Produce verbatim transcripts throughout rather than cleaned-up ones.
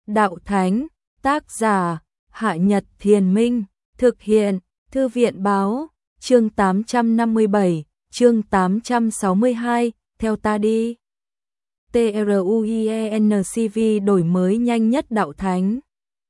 đạo thánh, tác giả, Hạ Nhật Thiền Minh, thực hiện, Thư viện báo, chương tám trăm năm mươi bảy, chương tám trăm sáu mươi hai, theo ta đi. TRUIENCV đổi mới nhanh nhất đạo thánh.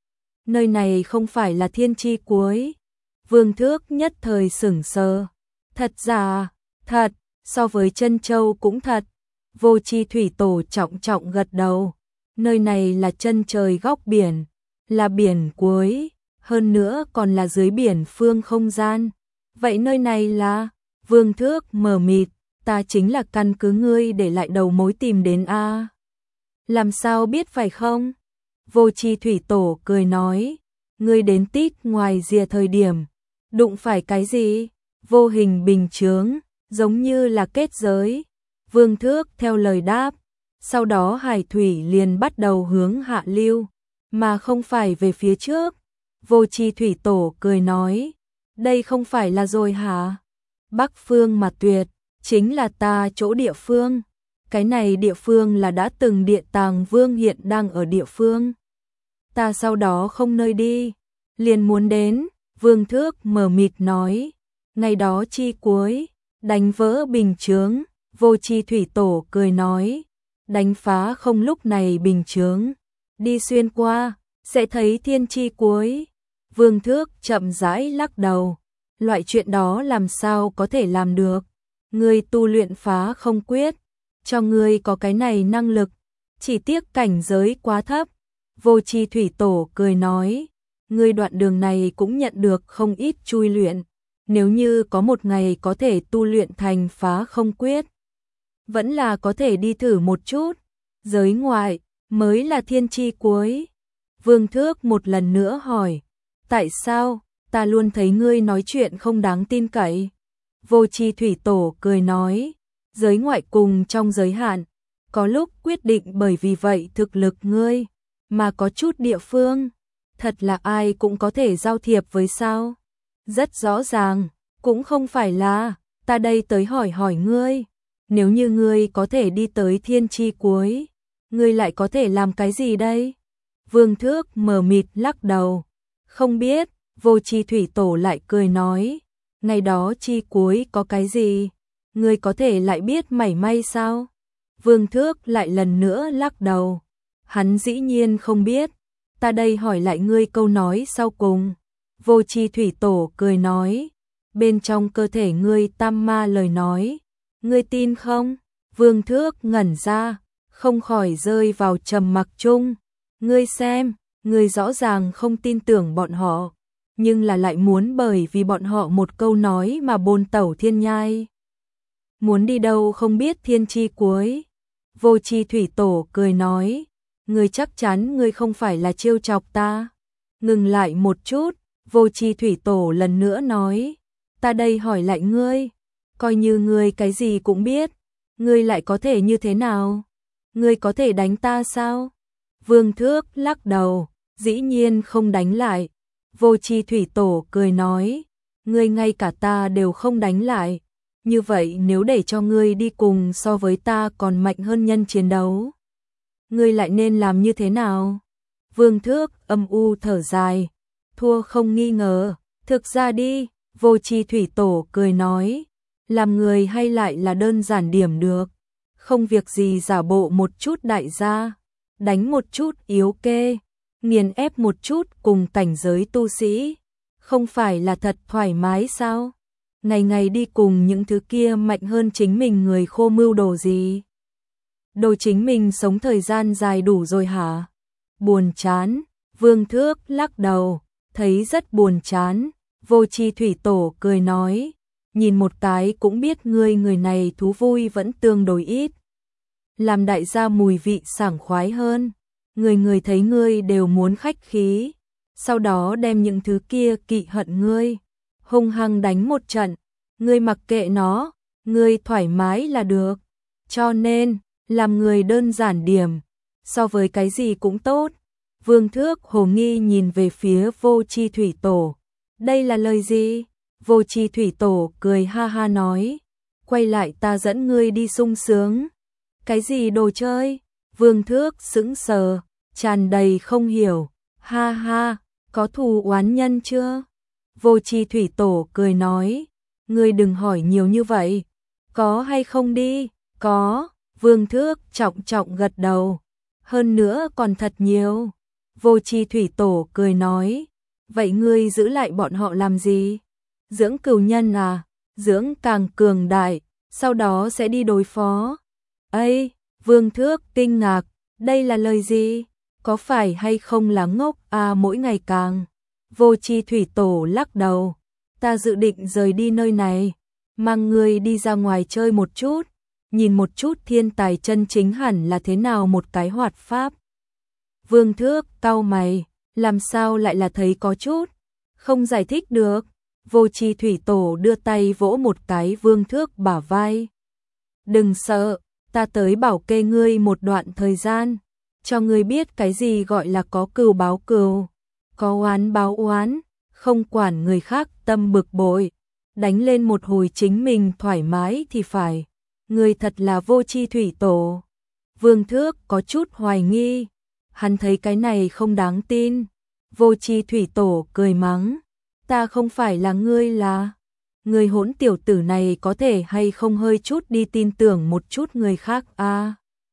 Nơi này không phải là thiên tri cuối. Vương Thước nhất thời sửng sờ. Thật giả, thật, so với Trân Châu cũng thật. Vô Chi Thủy Tổ trọng trọng gật đầu. Nơi này là chân trời góc biển, là biển cuối, hơn nữa còn là dưới biển phương không gian. Vậy nơi này là? Vương Thước mờ mịt, ta chính là căn cứ ngươi để lại đầu mối tìm đến a. Làm sao biết phải không? Vô Chi Thủy Tổ cười nói, ngươi đến tít ngoài rìa thời điểm, đụng phải cái gì? Vô hình bình chướng, giống như là kết giới. Vương Thước theo lời đáp, sau đó hải thủy liền bắt đầu hướng hạ lưu, mà không phải về phía trước. Vô Chi Thủy Tổ cười nói, đây không phải là rồi hả? Bắc phương mà tuyệt, chính là ta chỗ địa phương. Cái này địa phương là đã từng Địa Tàng Vương hiện đang ở địa phương. Ta sau đó không nơi đi, liền muốn đến. Vương Thước mờ mịt nói, ngày đó chi cuối, đánh vỡ bình chướng. Vô Chi Thủy Tổ cười nói, đánh phá không lúc này bình chướng, đi xuyên qua, sẽ thấy thiên chi cuối. Vương Thước chậm rãi lắc đầu, loại chuyện đó làm sao có thể làm được, ngươi tu luyện phá không quyết, cho ngươi có cái này năng lực, chỉ tiếc cảnh giới quá thấp. Vô Chi Thủy Tổ cười nói, ngươi đoạn đường này cũng nhận được không ít chui luyện, nếu như có một ngày có thể tu luyện thành phá không quyết, vẫn là có thể đi thử một chút, giới ngoại mới là thiên chi cuối. Vương Thước một lần nữa hỏi, tại sao, ta luôn thấy ngươi nói chuyện không đáng tin cậy. Vô Chi Thủy Tổ cười nói, giới ngoại cùng trong giới hạn, có lúc quyết định bởi vì vậy thực lực ngươi, mà có chút địa phương, thật là ai cũng có thể giao thiệp với sao. Rất rõ ràng, cũng không phải là, ta đây tới hỏi hỏi ngươi. Nếu như ngươi có thể đi tới thiên chi cuối, ngươi lại có thể làm cái gì đây? Vương Thước mờ mịt lắc đầu, không biết. Vô Chi Thủy Tổ lại cười nói, ngày đó chi cuối có cái gì? Ngươi có thể lại biết mảy may sao? Vương Thước lại lần nữa lắc đầu, hắn dĩ nhiên không biết. Ta đây hỏi lại ngươi câu nói sau cùng. Vô Chi Thủy Tổ cười nói, bên trong cơ thể ngươi tam ma lời nói, ngươi tin không? Vương Thước ngẩn ra, không khỏi rơi vào trầm mặc chung. Ngươi xem, ngươi rõ ràng không tin tưởng bọn họ, nhưng là lại muốn bởi vì bọn họ một câu nói mà bôn tẩu thiên nhai. Muốn đi đâu không biết thiên chi cuối. Vô Chi Thủy Tổ cười nói, ngươi chắc chắn ngươi không phải là trêu chọc ta. Ngừng lại một chút, Vô Chi Thủy Tổ lần nữa nói, ta đây hỏi lại ngươi, coi như ngươi cái gì cũng biết, ngươi lại có thể như thế nào? Ngươi có thể đánh ta sao? Vương Thước lắc đầu, dĩ nhiên không đánh lại. Vô Chi Thủy Tổ cười nói, ngươi ngay cả ta đều không đánh lại, như vậy nếu để cho ngươi đi cùng so với ta còn mạnh hơn nhân chiến đấu, ngươi lại nên làm như thế nào? Vương Thước âm u thở dài, thua không nghi ngờ, thực ra đi. Vô Chi Thủy Tổ cười nói, làm người hay lại là đơn giản điểm được, không việc gì giả bộ một chút đại gia, đánh một chút yếu kê, nghiền ép một chút cùng cảnh giới tu sĩ, không phải là thật thoải mái sao? Ngày ngày đi cùng những thứ kia mạnh hơn chính mình người khô mưu đồ gì? Đồ chính mình sống thời gian dài đủ rồi hả? Buồn chán. Vương Thước lắc đầu, thấy rất buồn chán. Vô Chi Thủy Tổ cười nói, nhìn một cái cũng biết ngươi người này thú vui vẫn tương đối ít. Làm đại gia mùi vị sảng khoái hơn, người người thấy ngươi đều muốn khách khí, sau đó đem những thứ kia kỵ hận ngươi, hung hăng đánh một trận, ngươi mặc kệ nó, ngươi thoải mái là được. Cho nên, làm người đơn giản điểm, so với cái gì cũng tốt. Vương Thước hồ nghi nhìn về phía Vô Chi Thủy Tổ. Đây là lời gì? Vô Chi Thủy Tổ cười ha ha nói, quay lại ta dẫn ngươi đi sung sướng. Cái gì đồ chơi? Vương Thước sững sờ, tràn đầy không hiểu. Ha ha, có thù oán nhân chưa? Vô Chi Thủy Tổ cười nói, ngươi đừng hỏi nhiều như vậy. Có hay không đi? Có. Vương Thước trọng trọng gật đầu. Hơn nữa còn thật nhiều. Vô Chi Thủy Tổ cười nói, vậy ngươi giữ lại bọn họ làm gì? Dưỡng cừu nhân à? Dưỡng càng cường đại, sau đó sẽ đi đối phó. Ây, Vương Thước kinh ngạc, đây là lời gì? Có phải hay không là ngốc à mỗi ngày càng. Vô Chi Thủy Tổ lắc đầu, ta dự định rời đi nơi này, mang ngươi đi ra ngoài chơi một chút, nhìn một chút thiên tài chân chính hẳn là thế nào một cái hoạt pháp. Vương Thước cau mày, làm sao lại là thấy có chút, không giải thích được. Vô Chi Thủy Tổ đưa tay vỗ một cái Vương Thước bả vai. Đừng sợ, ta tới bảo kê ngươi một đoạn thời gian, cho ngươi biết cái gì gọi là có cừu báo cừu, có oán báo oán, không quản người khác tâm bực bội, đánh lên một hồi chính mình thoải mái thì phải. Ngươi thật là Vô Chi Thủy Tổ. Vương Thước có chút hoài nghi, hắn thấy cái này không đáng tin. Vô Chi Thủy Tổ cười mắng, ta không phải là ngươi là, người hỗn tiểu tử này có thể hay không hơi chút đi tin tưởng một chút người khác à?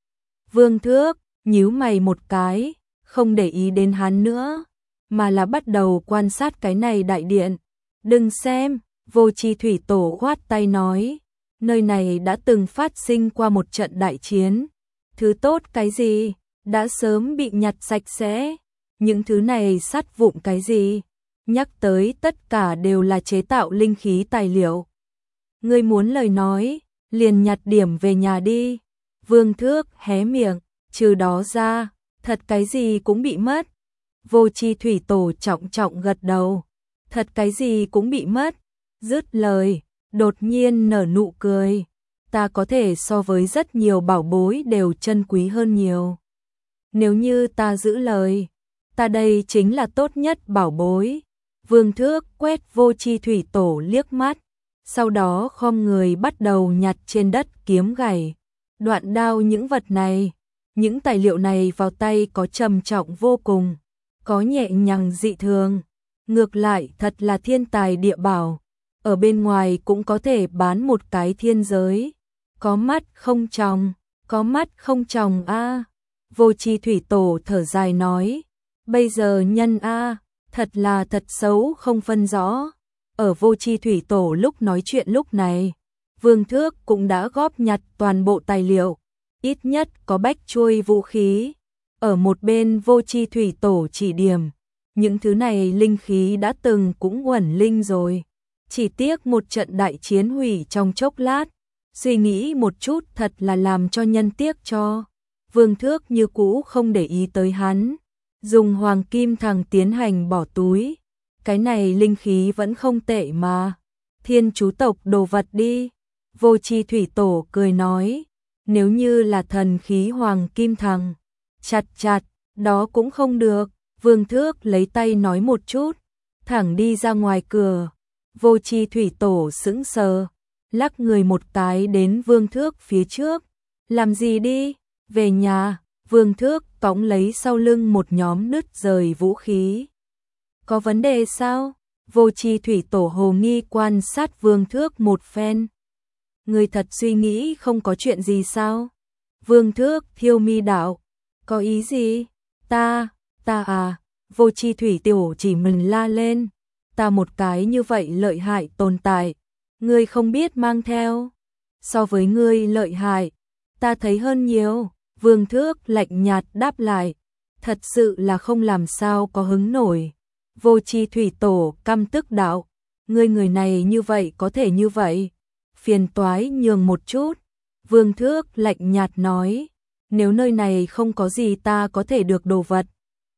Vương Thước nhíu mày một cái, không để ý đến hắn nữa, mà là bắt đầu quan sát cái này đại điện. Đừng xem, Vô Chi Thủy Tổ khoát tay nói, nơi này đã từng phát sinh qua một trận đại chiến. Thứ tốt cái gì, đã sớm bị nhặt sạch sẽ. Những thứ này sắt vụn cái gì, nhắc tới tất cả đều là chế tạo linh khí tài liệu. Ngươi muốn lời nói, liền nhặt điểm về nhà đi. Vương Thước hé miệng, trừ đó ra, thật cái gì cũng bị mất. Vô Chi Thủy Tổ trọng trọng gật đầu, thật cái gì cũng bị mất. Dứt lời, đột nhiên nở nụ cười, ta có thể so với rất nhiều bảo bối đều chân quý hơn nhiều. Nếu như ta giữ lời, ta đây chính là tốt nhất bảo bối. Vương Thước quét Vô Chi Thủy Tổ liếc mắt, sau đó khom người bắt đầu nhặt trên đất kiếm gảy, đoạn đao những vật này. Những tài liệu này vào tay có trầm trọng vô cùng, có nhẹ nhàng dị thường, ngược lại thật là thiên tài địa bảo, ở bên ngoài cũng có thể bán một cái thiên giới. Có mắt không tròng, có mắt không tròng a. Vô Chi Thủy Tổ thở dài nói, bây giờ nhân a, thật là thật xấu không phân rõ. Ở Vô Chi Thủy Tổ lúc nói chuyện lúc này, Vương Thước cũng đã góp nhặt toàn bộ tài liệu, ít nhất có bách chuôi vũ khí. Ở một bên Vô Chi Thủy Tổ chỉ điểm, những thứ này linh khí đã từng cũng uẩn linh rồi, chỉ tiếc một trận đại chiến hủy trong chốc lát. Suy nghĩ một chút thật là làm cho nhân tiếc cho. Vương Thước như cũ không để ý tới hắn, dùng hoàng kim thằng tiến hành bỏ túi. Cái này linh khí vẫn không tệ mà, thiên chú tộc đồ vật đi. Vô Chi Thủy Tổ cười nói, nếu như là thần khí hoàng kim thằng, chặt chặt, đó cũng không được. Vương Thước lấy tay nói một chút, thẳng đi ra ngoài cửa. Vô Chi Thủy Tổ sững sờ, lắc người một cái đến Vương Thước phía trước. Làm gì đi? Về nhà. Vương Thước cõng lấy sau lưng một nhóm nứt rời vũ khí. Có vấn đề sao? Vô Chi Thủy Tổ hồ nghi quan sát Vương Thước một phen. Người thật suy nghĩ không có chuyện gì sao? Vương Thước thiêu mi đạo, có ý gì? Ta, ta à? Vô Chi Thủy Tổ chỉ mình la lên, ta một cái như vậy lợi hại tồn tại, ngươi không biết mang theo. So với ngươi lợi hại, ta thấy hơn nhiều. Vương Thước lạnh nhạt đáp lại, thật sự là không làm sao có hứng nổi. Vô Chi Thủy Tổ căm tức đạo, ngươi người này như vậy có thể như vậy, phiền toái nhường một chút. Vương Thước lạnh nhạt nói, nếu nơi này không có gì ta có thể được đồ vật,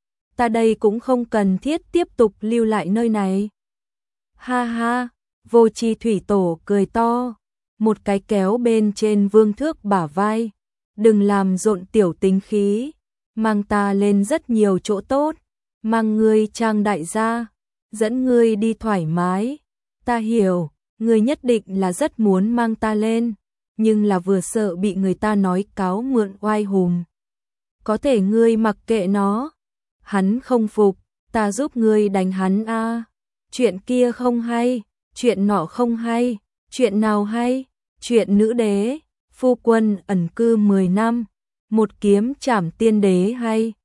ta đây cũng không cần thiết tiếp tục lưu lại nơi này. Ha ha, Vô Chi Thủy Tổ cười to, một cái kéo bên trên Vương Thước bả vai, đừng làm rộn tiểu tính khí, mang ta lên rất nhiều chỗ tốt, mang ngươi trang đại gia, dẫn ngươi đi thoải mái. Ta hiểu, ngươi nhất định là rất muốn mang ta lên, nhưng là vừa sợ bị người ta nói cáo mượn oai hùng. có thể ngươi mặc kệ nó. Hắn không phục, ta giúp ngươi đánh hắn a. Chuyện kia không hay, chuyện nọ không hay, chuyện nào hay? Chuyện nữ đế, phu quân ẩn cư mười năm, một kiếm trảm tiên đế hay.